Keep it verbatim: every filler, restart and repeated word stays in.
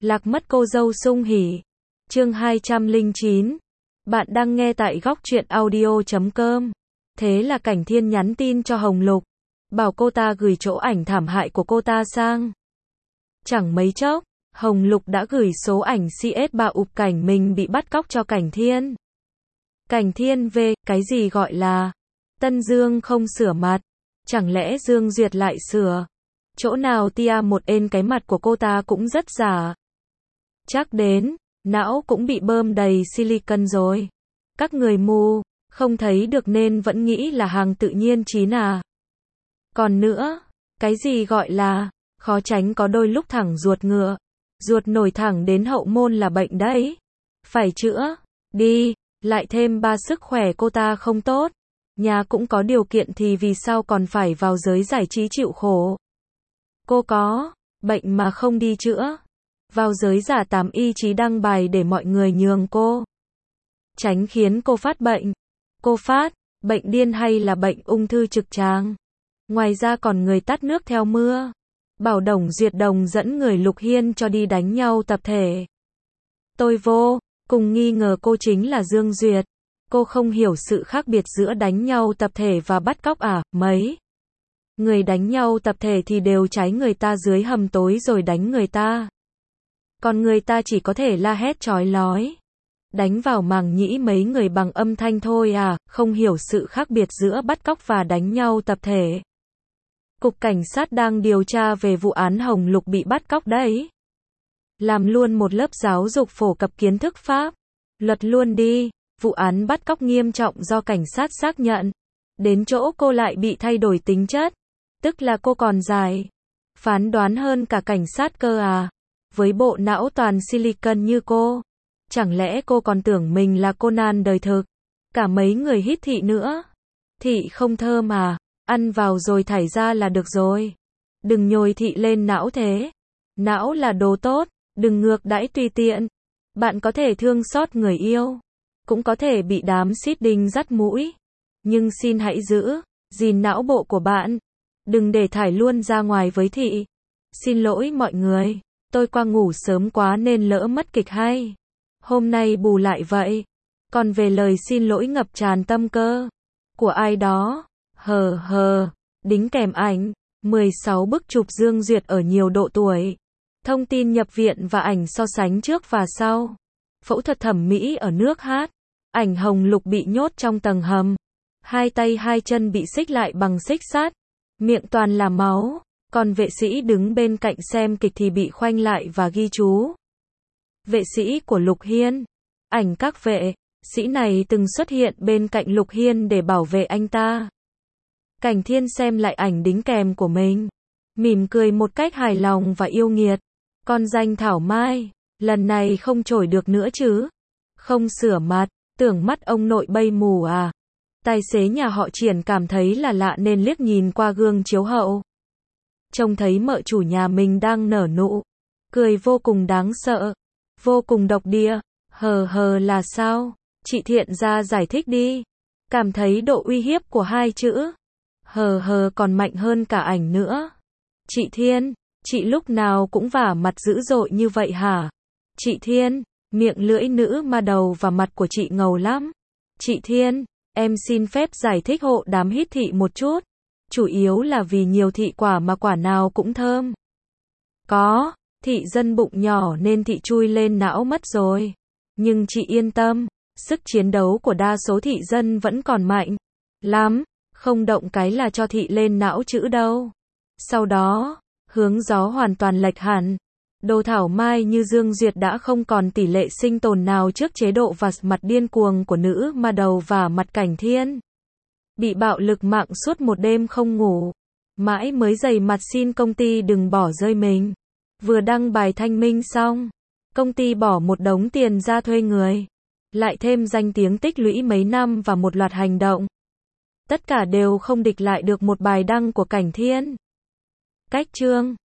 Lạc mất cô dâu sung hỉ. Chương hai trăm lẻ chín. Bạn đang nghe tại góc truyện audio chấm com. Thế là Cảnh Thiên nhắn tin cho Hồng Lục, bảo cô ta gửi chỗ ảnh thảm hại của cô ta sang. Chẳng mấy chốc, Hồng Lục đã gửi số ảnh xê ét ba ụp cảnh mình bị bắt cóc cho Cảnh Thiên. Cảnh Thiên về, cái gì gọi là Tân Dương không sửa mặt? Chẳng lẽ Dương Duyệt lại sửa? Chỗ nào tia một ên cái mặt của cô ta cũng rất giả. Chắc đến, não cũng bị bơm đầy silicon rồi. Các người mù, không thấy được nên vẫn nghĩ là hàng tự nhiên chín à. Còn nữa, cái gì gọi là, khó tránh có đôi lúc thẳng ruột ngựa. Ruột nổi thẳng đến hậu môn là bệnh đấy. Phải chữa, đi, lại thêm ba sức khỏe cô ta không tốt. Nhà cũng có điều kiện thì vì sao còn phải vào giới giải trí chịu khổ. Cô có bệnh mà không đi chữa. Vào giới giả tám y chí đăng bài để mọi người nhường cô. Tránh khiến cô phát bệnh. Cô phát bệnh điên hay là bệnh ung thư trực tràng. Ngoài ra còn người tắt nước theo mưa. Bảo Đồng Duyệt Đồng dẫn người Lục Hiên cho đi đánh nhau tập thể. Tôi vô cùng nghi ngờ cô chính là Dương Duyệt. Cô không hiểu sự khác biệt giữa đánh nhau tập thể và bắt cóc à? Mấy người đánh nhau tập thể thì đều cháy người ta dưới hầm tối rồi đánh người ta. Còn người ta chỉ có thể la hét chói lói. Đánh vào màng nhĩ mấy người bằng âm thanh thôi à, không hiểu sự khác biệt giữa bắt cóc và đánh nhau tập thể. Cục Cảnh sát đang điều tra về vụ án Hồng Lục bị bắt cóc đấy. Làm luôn một lớp giáo dục phổ cập kiến thức pháp luật luôn đi. Vụ án bắt cóc nghiêm trọng do cảnh sát xác nhận. Đến chỗ cô lại bị thay đổi tính chất. Tức là cô còn dài phán đoán hơn cả cảnh sát cơ à. Với bộ não toàn silicon như cô. Chẳng lẽ cô còn tưởng mình là Conan đời thực. Cả mấy người hít thị nữa. Thị không thơm à. Ăn vào rồi thải ra là được rồi. Đừng nhồi thị lên não thế. Não là đồ tốt. Đừng ngược đãi tùy tiện. Bạn có thể thương xót người yêu. Cũng có thể bị đám xít đinh dắt mũi. Nhưng xin hãy giữ gìn não bộ của bạn. Đừng để thải luôn ra ngoài với thị. Xin lỗi mọi người. Tôi qua ngủ sớm quá nên lỡ mất kịch hay. Hôm nay bù lại vậy. Còn về lời xin lỗi ngập tràn tâm cơ của ai đó. Hờ hờ. Đính kèm ảnh mười sáu bức chụp Dương Duyệt ở nhiều độ tuổi. Thông tin nhập viện và ảnh so sánh trước và sau. Phẫu thuật thẩm mỹ ở nước hát. Ảnh Hồng Lục bị nhốt trong tầng hầm. Hai tay hai chân bị xích lại bằng xích sắt. Miệng toàn là máu. Còn vệ sĩ đứng bên cạnh xem kịch thì bị khoanh lại và ghi chú. Vệ sĩ của Lục Hiên. Ảnh các vệ sĩ này từng xuất hiện bên cạnh Lục Hiên để bảo vệ anh ta. Cảnh Thiên xem lại ảnh đính kèm của mình. Mỉm cười một cách hài lòng và yêu nghiệt. Con danh Thảo Mai. Lần này không trổi được nữa chứ. Không sửa mặt. Tưởng mắt ông nội bay mù à. Tài xế nhà họ Triển cảm thấy là lạ nên liếc nhìn qua gương chiếu hậu. Trông thấy mợ chủ nhà mình đang nở nụ cười vô cùng đáng sợ. Vô cùng độc địa. Hờ hờ là sao? Chị Thiện ra giải thích đi. Cảm thấy độ uy hiếp của hai chữ hờ hờ còn mạnh hơn cả ảnh nữa. Chị Thiên, chị lúc nào cũng vả mặt dữ dội như vậy hả? Chị Thiên, miệng lưỡi nữ mà đầu và mặt của chị ngầu lắm. Chị Thiên, em xin phép giải thích hộ đám hít thị một chút. Chủ yếu là vì nhiều thị quả mà quả nào cũng thơm. Có, thị dân bụng nhỏ nên thị chui lên não mất rồi. Nhưng chị yên tâm, sức chiến đấu của đa số thị dân vẫn còn mạnh lắm. Không động cái là cho thị lên não chữ đâu. Sau đó, hướng gió hoàn toàn lệch hẳn. Đồ Thảo Mai như Dương Duyệt đã không còn tỷ lệ sinh tồn nào trước chế độ và mặt điên cuồng của nữ mà đầu và mặt Cảnh Thiên. Bị bạo lực mạng suốt một đêm không ngủ. Mãi mới dày mặt xin công ty đừng bỏ rơi mình. Vừa đăng bài thanh minh xong. Công ty bỏ một đống tiền ra thuê người. Lại thêm danh tiếng tích lũy mấy năm và một loạt hành động. Tất cả đều không địch lại được một bài đăng của Cảnh Thiên. Cách chương